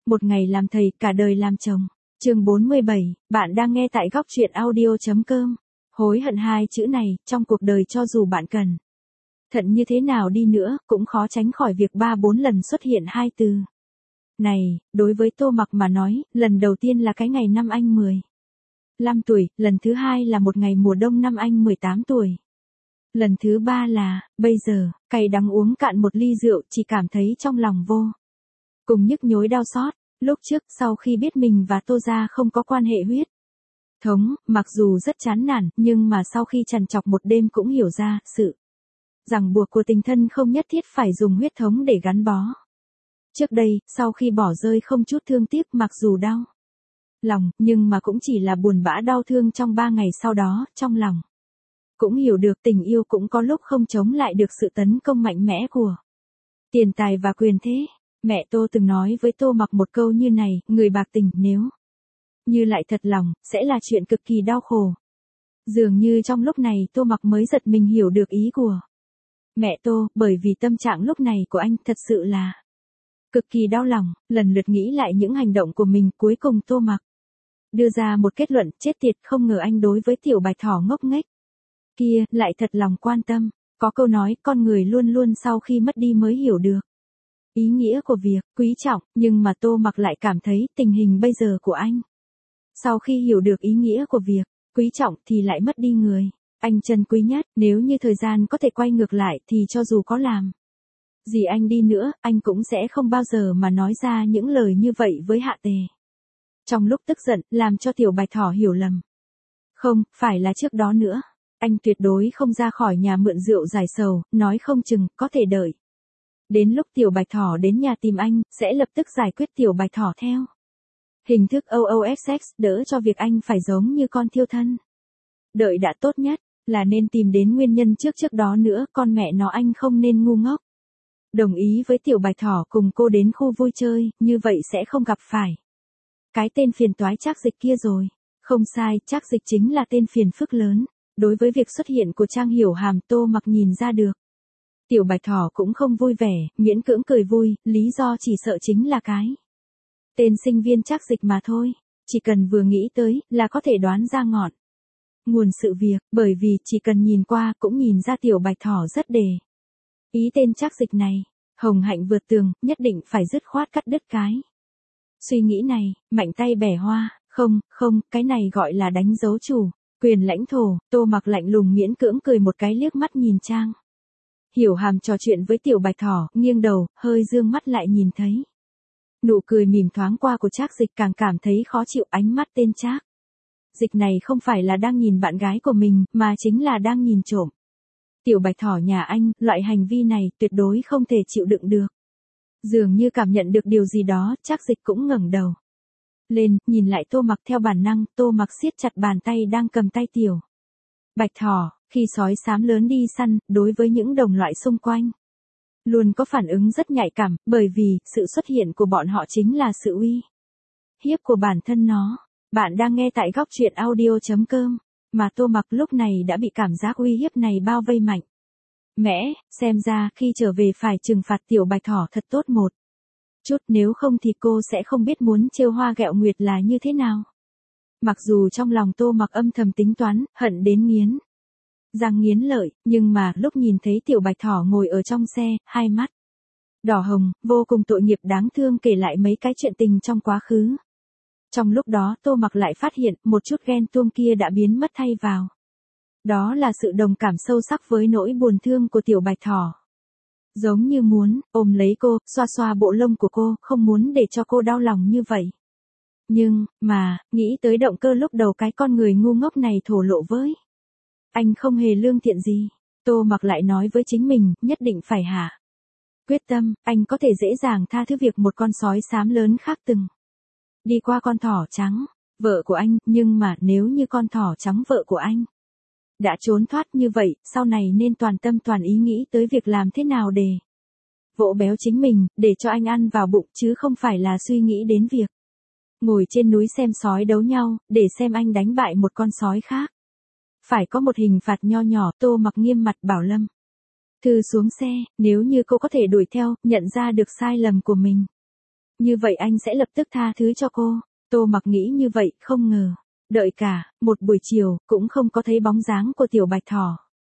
Một ngày làm thầy, cả đời làm chồng. Chương 47, bạn đang nghe tại góc truyện audio.com. Hối hận hai chữ này, trong cuộc đời cho dù bạn cần thận như thế nào đi nữa, cũng khó tránh khỏi việc 3-4 lần xuất hiện hai từ này. Đối với Tô Mặc mà nói, lần đầu tiên là cái ngày năm anh 15 tuổi, lần thứ hai là một ngày mùa đông năm anh 18 tuổi. Lần thứ ba là, bây giờ, cay đắng uống cạn một ly rượu, chỉ cảm thấy trong lòng vô cùng nhức nhối đau xót. Lúc trước, sau khi biết mình và Tô gia không có quan hệ huyết thống, mặc dù rất chán nản, nhưng mà sau khi trằn trọc một đêm cũng hiểu ra, sự ràng buộc của tình thân không nhất thiết phải dùng huyết thống để gắn bó. Trước đây, sau khi bỏ rơi không chút thương tiếc, mặc dù đau lòng, nhưng mà cũng chỉ là buồn bã đau thương trong 3 ngày sau đó, trong lòng cũng hiểu được tình yêu cũng có lúc không chống lại được sự tấn công mạnh mẽ của tiền tài và quyền thế. Mẹ Tô từng nói với Tô Mặc một câu như này, người bạc tình nếu như lại thật lòng, sẽ là chuyện cực kỳ đau khổ. Dường như trong lúc này Tô Mặc mới giật mình hiểu được ý của mẹ Tô, bởi vì tâm trạng lúc này của anh thật sự là cực kỳ đau lòng. Lần lượt nghĩ lại những hành động của mình, cuối cùng Tô Mặc đưa ra một kết luận, chết tiệt, không ngờ anh đối với tiểu bạch thỏ ngốc nghếch kia lại thật lòng quan tâm. Có câu nói, con người luôn luôn sau khi mất đi mới hiểu được ý nghĩa của việc quý trọng, nhưng mà Tô Mặc lại cảm thấy tình hình bây giờ của anh, sau khi hiểu được ý nghĩa của việc quý trọng thì lại mất đi người anh trân quý nhất. Nếu như thời gian có thể quay ngược lại thì cho dù có làm gì anh đi nữa, anh cũng sẽ không bao giờ mà nói ra những lời như vậy với Hạ Tề. Trong lúc tức giận, làm cho tiểu bạch thỏ hiểu lầm. Không, phải là trước đó nữa. Anh tuyệt đối không ra khỏi nhà mượn rượu giải sầu, nói không chừng, có thể đợi đến lúc tiểu bạch thỏ đến nhà tìm anh, sẽ lập tức giải quyết tiểu bạch thỏ theo hình thức OOSX, đỡ cho việc anh phải giống như con thiêu thân. Đợi đã tốt nhất, là nên tìm đến nguyên nhân trước đó nữa, con mẹ nó anh không nên ngu ngốc. Đồng ý với tiểu bạch thỏ cùng cô đến khu vui chơi, như vậy sẽ không gặp phải cái tên phiền toái Trác Dịch kia rồi. Không sai, Trác Dịch chính là tên phiền phức lớn. Đối với việc xuất hiện của Trang Hiểu Hàm, Tô Mặc nhìn ra được tiểu bạch thỏ cũng không vui vẻ, miễn cưỡng cười vui, lý do chỉ sợ chính là cái tên sinh viên Trác Dịch mà thôi. Chỉ cần vừa nghĩ tới, là có thể đoán ra ngọn nguồn sự việc, bởi vì chỉ cần nhìn qua cũng nhìn ra tiểu bạch thỏ rất để ý tên Trác Dịch này. Hồng hạnh vượt tường, nhất định phải dứt khoát cắt đứt cái suy nghĩ này. Mạnh tay bẻ hoa, không, cái này gọi là đánh dấu chủ quyền lãnh thổ. Tô Mặc lạnh lùng miễn cưỡng cười một cái, liếc mắt nhìn Trang Hiểu Hàm trò chuyện với tiểu bạch thỏ, nghiêng đầu, hơi dương mắt lại nhìn thấy nụ cười mỉm thoáng qua của Trác Dịch, càng cảm thấy khó chịu. Ánh mắt tên Trác Dịch này không phải là đang nhìn bạn gái của mình, mà chính là đang nhìn trộm tiểu bạch thỏ nhà anh. Loại hành vi này tuyệt đối không thể chịu đựng được. Dường như cảm nhận được điều gì đó, Trác Dịch cũng ngẩng đầu lên, nhìn lại Tô Mặc. Theo bản năng, Tô Mặc siết chặt bàn tay đang cầm tay tiểu bạch thỏ. Khi sói xám lớn đi săn, đối với những đồng loại xung quanh luôn có phản ứng rất nhạy cảm, bởi vì sự xuất hiện của bọn họ chính là sự uy hiếp của bản thân nó. Bạn đang nghe tại góc truyện audio.com. Mà Tô Mặc lúc này đã bị cảm giác uy hiếp này bao vây mạnh mẽ. Xem ra khi trở về phải trừng phạt tiểu bạch thỏ thật tốt một chút, nếu không thì cô sẽ không biết muốn trêu hoa ghẹo nguyệt là như thế nào. Mặc dù trong lòng Tô Mặc âm thầm tính toán, hận đến nghiến răng nghiến lợi, nhưng mà lúc nhìn thấy tiểu bạch thỏ ngồi ở trong xe, hai mắt đỏ hồng, vô cùng tội nghiệp đáng thương, kể lại mấy cái chuyện tình trong quá khứ. Trong lúc đó Tô Mặc lại phát hiện, một chút ghen tuông kia đã biến mất, thay vào đó là sự đồng cảm sâu sắc với nỗi buồn thương của tiểu bạch thỏ. Giống như muốn ôm lấy cô, xoa xoa bộ lông của cô, không muốn để cho cô đau lòng như vậy. Nhưng mà, nghĩ tới động cơ lúc đầu cái con người ngu ngốc này thổ lộ với anh không hề lương thiện gì, Tô Mặc lại nói với chính mình, nhất định phải hạ quyết tâm. Anh có thể dễ dàng tha thứ việc một con sói xám lớn khác từng đi qua con thỏ trắng, vợ của anh, nhưng mà nếu như con thỏ trắng vợ của anh đã trốn thoát như vậy, sau này nên toàn tâm toàn ý nghĩ tới việc làm thế nào để vỗ béo chính mình, để cho anh ăn vào bụng, chứ không phải là suy nghĩ đến việc ngồi trên núi xem sói đấu nhau, để xem anh đánh bại một con sói khác. Phải có một hình phạt nho nhỏ. Tô Mặc nghiêm mặt bảo Lâm Thư xuống xe, nếu như cô có thể đuổi theo, nhận ra được sai lầm của mình, Như vậy anh sẽ lập tức tha thứ cho cô. Tô Mặc nghĩ như vậy, không ngờ. Đợi cả, một buổi chiều, cũng không có thấy bóng dáng của tiểu bạch thỏ.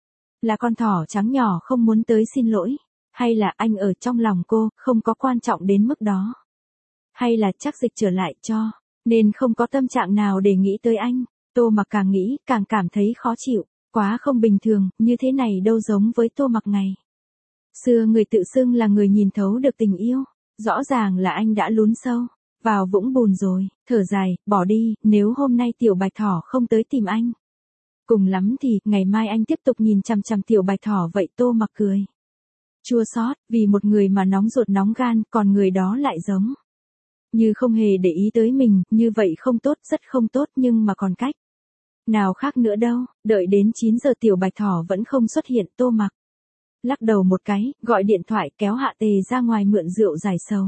Là con thỏ trắng nhỏ không muốn tới xin lỗi. Hay là anh ở trong lòng cô, không có quan trọng đến mức đó. Hay là chắc dịch trở lại cho, nên không có tâm trạng nào để nghĩ tới anh. Tô Mặc càng nghĩ, càng cảm thấy khó chịu. Quá không bình thường, như thế này đâu giống với Tô Mặc ngày xưa người tự xưng là người nhìn thấu được tình yêu. Rõ ràng là anh đã lún sâu vào vũng bùn rồi, thở dài, bỏ đi, nếu hôm nay tiểu bạch thỏ không tới tìm anh. Cùng lắm thì, ngày mai anh tiếp tục nhìn chằm chằm tiểu bạch thỏ vậy. Tô Mặc cười. Chua xót, vì một người mà nóng ruột nóng gan, còn người đó lại giống như không hề để ý tới mình, như vậy không tốt, rất không tốt, nhưng mà còn cách nào khác nữa đâu. Đợi đến 9 giờ tiểu bạch thỏ vẫn không xuất hiện. Tô Mặc lắc đầu một cái, gọi điện thoại kéo Hạ Tề ra ngoài mượn rượu giải sầu.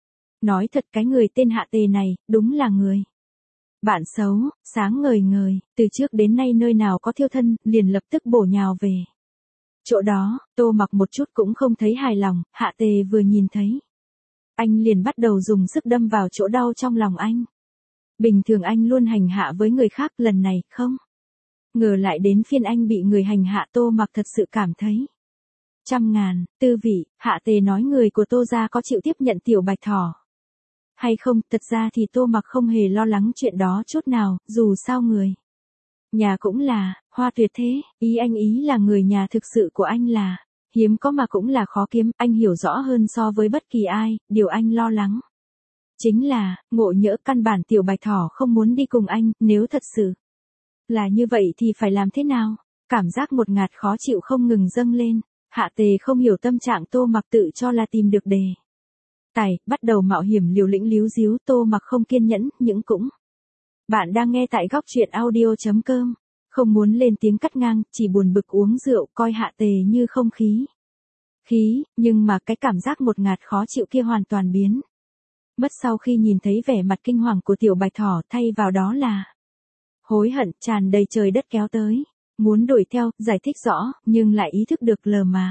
Nói thật, cái người tên Hạ Tề này, đúng là người bạn xấu, sáng ngời ngời, từ trước đến nay nơi nào có thiêu thân, liền lập tức bổ nhào về chỗ đó. Tô Mặc một chút cũng không thấy hài lòng. Hạ Tề vừa nhìn thấy anh liền bắt đầu dùng sức đâm vào chỗ đau trong lòng anh. Bình thường anh luôn hành hạ với người khác, lần này không ngờ lại đến phiên anh bị người hành hạ. Tô Mặc thật sự cảm thấy trăm ngàn tư vị. Hạ Tề nói người của Tô gia có chịu tiếp nhận tiểu bạch thỏ hay không. Thật ra thì Tô Mặc không hề lo lắng chuyện đó chút nào, dù sao người nhà cũng là Hoa Tuyệt thế. Ý anh ý là người nhà thực sự của anh là hiếm có mà cũng là khó kiếm. Anh hiểu rõ hơn so với bất kỳ ai. Điều anh lo lắng chính là, ngộ nhỡ căn bản tiểu bạch thỏ không muốn đi cùng anh. Nếu thật sự là như vậy thì phải làm thế nào? Cảm giác một ngạt khó chịu không ngừng dâng lên. Hạ Tề không hiểu tâm trạng Tô Mặc, tự cho là tìm được đề tài, bắt đầu mạo hiểm liều lĩnh líu díu. Tô Mặc không kiên nhẫn, những cũng. Bạn đang nghe tại góc truyện audio.com. Không muốn lên tiếng cắt ngang, chỉ buồn bực uống rượu, coi Hạ Tề như không khí. Nhưng mà cái cảm giác một ngạt khó chịu kia hoàn toàn biến mất sau khi nhìn thấy vẻ mặt kinh hoàng của tiểu bạch thỏ, thay vào đó là hối hận tràn đầy trời đất kéo tới. Muốn đuổi theo, giải thích rõ, nhưng lại ý thức được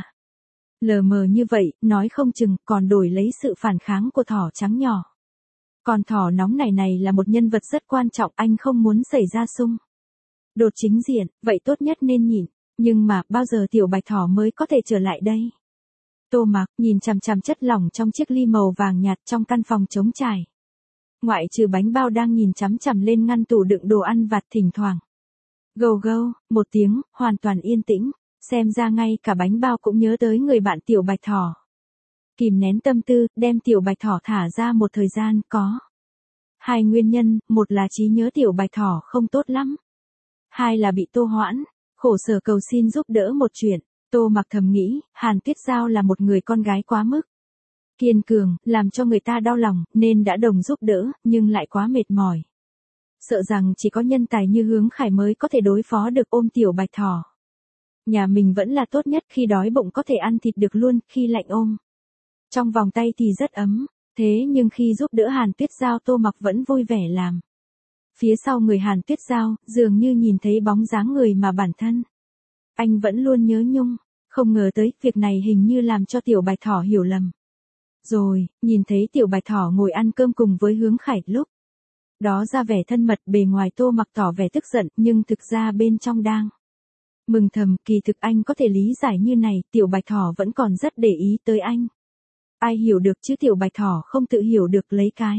lờ mờ như vậy, nói không chừng còn đổi lấy sự phản kháng của thỏ trắng nhỏ. Còn thỏ nóng này là một nhân vật rất quan trọng, anh không muốn xảy ra xung đột chính diện, vậy tốt nhất nên nhịn. Nhưng mà, bao giờ tiểu bạch thỏ mới có thể trở lại đây? Tô Mặc nhìn chằm chằm chất lỏng trong chiếc ly màu vàng nhạt trong căn phòng trống trải. Ngoại trừ bánh bao đang nhìn chằm chằm lên ngăn tủ đựng đồ ăn vặt, thỉnh thoảng gâu gâu một tiếng, hoàn toàn yên tĩnh. Xem ra ngay cả bánh bao cũng nhớ tới người bạn tiểu bạch thỏ. Kìm nén tâm tư, đem tiểu bạch thỏ thả ra một thời gian, có hai nguyên nhân. Một là trí nhớ tiểu bạch thỏ không tốt lắm. Hai là bị Tô Hoãn khổ sở cầu xin giúp đỡ một chuyện. Tô Mặc thầm nghĩ, Hàn Tuyết Giao là một người con gái quá mức kiên cường, làm cho người ta đau lòng, nên đã đồng giúp đỡ, nhưng lại quá mệt mỏi. Sợ rằng chỉ có nhân tài như Hướng Khải mới có thể đối phó được. Ôm tiểu bạch thỏ nhà mình vẫn là tốt nhất, khi đói bụng có thể ăn thịt được luôn, khi lạnh ôm trong vòng tay thì rất ấm. Thế nhưng khi giúp đỡ Hàn Tuyết Giao, Tô Mặc vẫn vui vẻ làm. Phía sau người Hàn Tuyết Giao, dường như nhìn thấy bóng dáng người mà bản thân anh vẫn luôn nhớ nhung. Không ngờ tới, việc này hình như làm cho tiểu bạch thỏ hiểu lầm. Rồi, nhìn thấy tiểu bạch thỏ ngồi ăn cơm cùng với Hướng Khải, lúc đó ra vẻ thân mật, bề ngoài Tô Mặc tỏ vẻ tức giận, nhưng thực ra bên trong đang mừng thầm. Kỳ thực anh có thể lý giải như này, tiểu bạch thỏ vẫn còn rất để ý tới anh. Ai hiểu được chứ, tiểu bạch thỏ không tự hiểu được lấy cái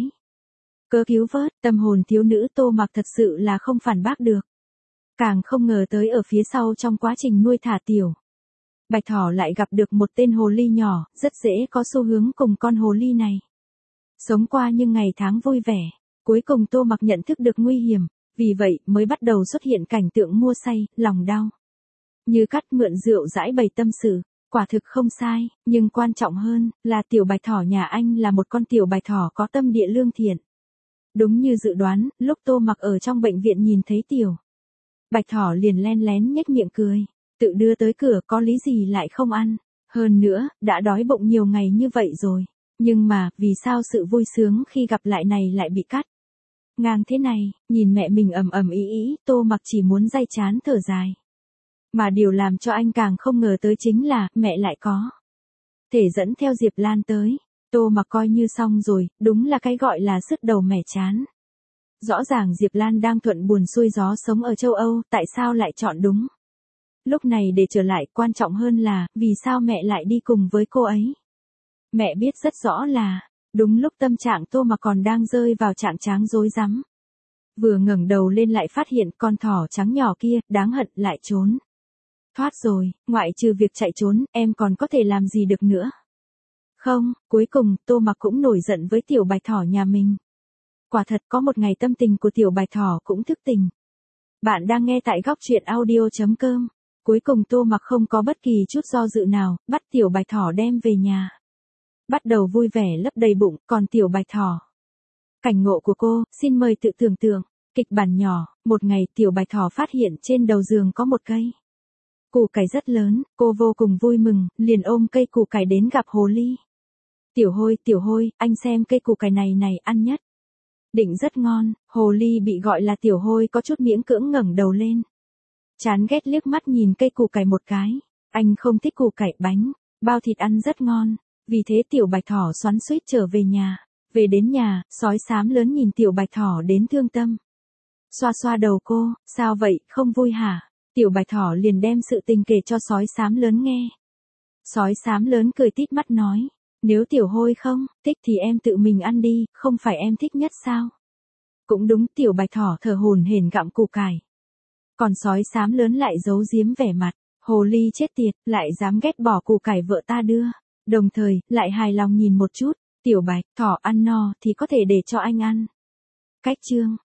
cớ cứu vớt. Tâm hồn thiếu nữ Tô Mặc thật sự là không phản bác được. Càng không ngờ tới ở phía sau trong quá trình nuôi thả tiểu bạch thỏ lại gặp được một tên hồ ly nhỏ, rất dễ có xu hướng cùng con hồ ly này sống qua những ngày tháng vui vẻ. Cuối cùng Tô Mặc nhận thức được nguy hiểm, vì vậy mới bắt đầu xuất hiện cảnh tượng mua say, lòng đau như cắt, mượn rượu giải bày tâm sự. Quả thực không sai, nhưng quan trọng hơn là tiểu bạch thỏ nhà anh là một con tiểu bạch thỏ có tâm địa lương thiện. Đúng như dự đoán, lúc Tô Mặc ở trong bệnh viện nhìn thấy tiểu bạch thỏ liền len lén nhếch miệng cười, tự đưa tới cửa, có lý gì lại không ăn. Hơn nữa, đã đói bụng nhiều ngày như vậy rồi. Nhưng mà, vì sao sự vui sướng khi gặp lại này lại bị cắt ngang thế này? Nhìn mẹ mình ầm ý, Tô Mặc chỉ muốn day chán thở dài. Mà điều làm cho anh càng không ngờ tới chính là, mẹ lại có thể dẫn theo Diệp Lan tới. Tô Mặc coi như xong rồi, đúng là cái gọi là sứt đầu mẻ chán. Rõ ràng Diệp Lan đang thuận buồm xuôi gió sống ở châu Âu, tại sao lại chọn đúng lúc này để trở lại, quan trọng hơn là, vì sao mẹ lại đi cùng với cô ấy. Mẹ biết rất rõ là, đúng lúc tâm trạng Tô Mặc còn đang rơi vào trạng tráng rối rắm. Vừa ngẩng đầu lên lại phát hiện con thỏ trắng nhỏ kia, đáng hận, lại trốn. Thoát rồi, ngoại trừ việc chạy trốn, em còn có thể làm gì được nữa. Không, cuối cùng, Tô Mặc cũng nổi giận với tiểu bạch thỏ nhà mình. Quả thật có một ngày tâm tình của tiểu bạch thỏ cũng thức tỉnh. Bạn đang nghe tại góc truyện audio.com. Cuối cùng Tô Mặc không có bất kỳ chút do dự nào, bắt tiểu bạch thỏ đem về nhà. Bắt đầu vui vẻ lấp đầy bụng, còn tiểu bạch thỏ. Cảnh ngộ của cô, xin mời tự tưởng tượng. Kịch bản nhỏ, một ngày tiểu bạch thỏ phát hiện trên đầu giường có một cây củ cải rất lớn, cô vô cùng vui mừng, liền ôm cây củ cải đến gặp hồ ly. Tiểu hôi, anh xem cây củ cải này ăn nhất. Định rất ngon, hồ ly bị gọi là tiểu hôi có chút miễn cưỡng ngẩng đầu lên. Chán ghét liếc mắt nhìn cây củ cải một cái, anh không thích củ cải bánh, bao thịt ăn rất ngon, vì thế tiểu bạch thỏ xoắn xuýt trở về nhà. Về đến nhà, sói xám lớn nhìn tiểu bạch thỏ đến thương tâm. Xoa xoa đầu cô, sao vậy, không vui hả? Tiểu bạch thỏ liền đem sự tình kể cho sói xám lớn nghe. Sói xám lớn cười tít mắt nói, nếu tiểu hôi không thích thì em tự mình ăn đi, không phải em thích nhất sao? Cũng đúng, tiểu bạch thỏ thở hổn hển gặm củ cải. Còn sói xám lớn lại giấu giếm vẻ mặt, hồ ly chết tiệt, lại dám ghét bỏ củ cải vợ ta đưa. Đồng thời, lại hài lòng nhìn một chút, tiểu bạch thỏ ăn no thì có thể để cho anh ăn. Cách chương